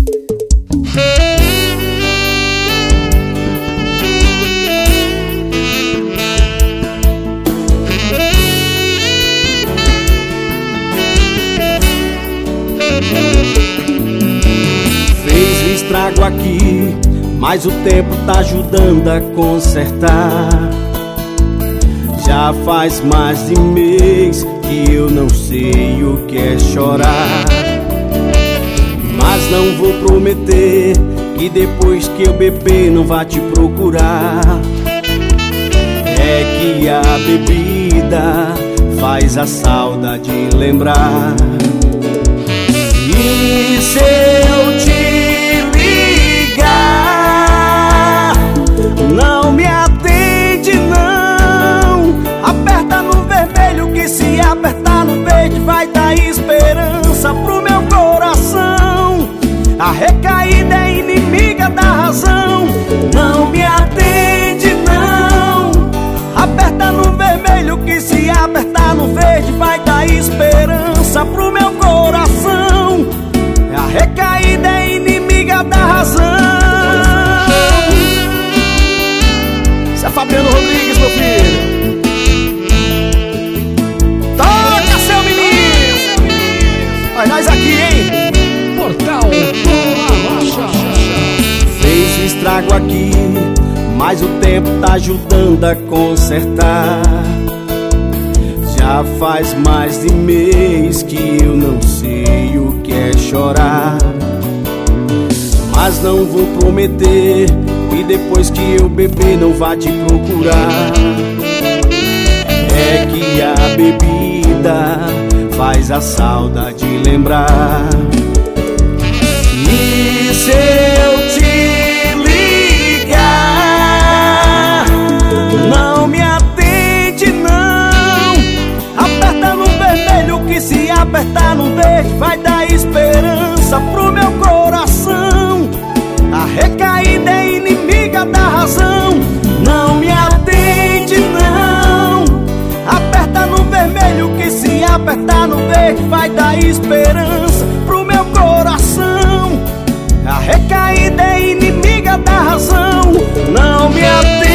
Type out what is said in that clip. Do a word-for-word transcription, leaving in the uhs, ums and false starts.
Fez o estrago aqui, mas o tempo tá ajudando a consertar. Já faz mais de mês que eu não sei o que é chorar. Mas não vou prometer que depois que eu beber não vá te procurar. É que a bebida faz a saudade lembrar. E se eu te ligar, não me atende não. Aperta no vermelho que se apertar no verde vai dar esperança pro meu coração. A recaída é inimiga da razão. Não me atende não. Aperta no vermelho que se apertar no verde vai dar esperança pro meu coração. A recaída é inimiga da razão. Isso é Fabiano Rodrigues, meu filho. Toca, seu menino. Olha nós aqui, hein? Portal Boa Rocha. Fez o estrago aqui, mas o tempo tá ajudando a consertar. Já faz mais de mês que eu não sei o que é chorar. Mas não vou prometer que depois que eu beber não vá te procurar. É que a bebida faz a saudade lembrar. E se eu te ligar, não me atende não. Aperta no vermelho que se apertar no verde vai dar esperança pro meu coração. A recaída é inimiga da razão. Não me atende não. Aperta no vermelho que se apertar no verde vai dar esperança pro meu coração. A recaída é inimiga da razão. Não me atende.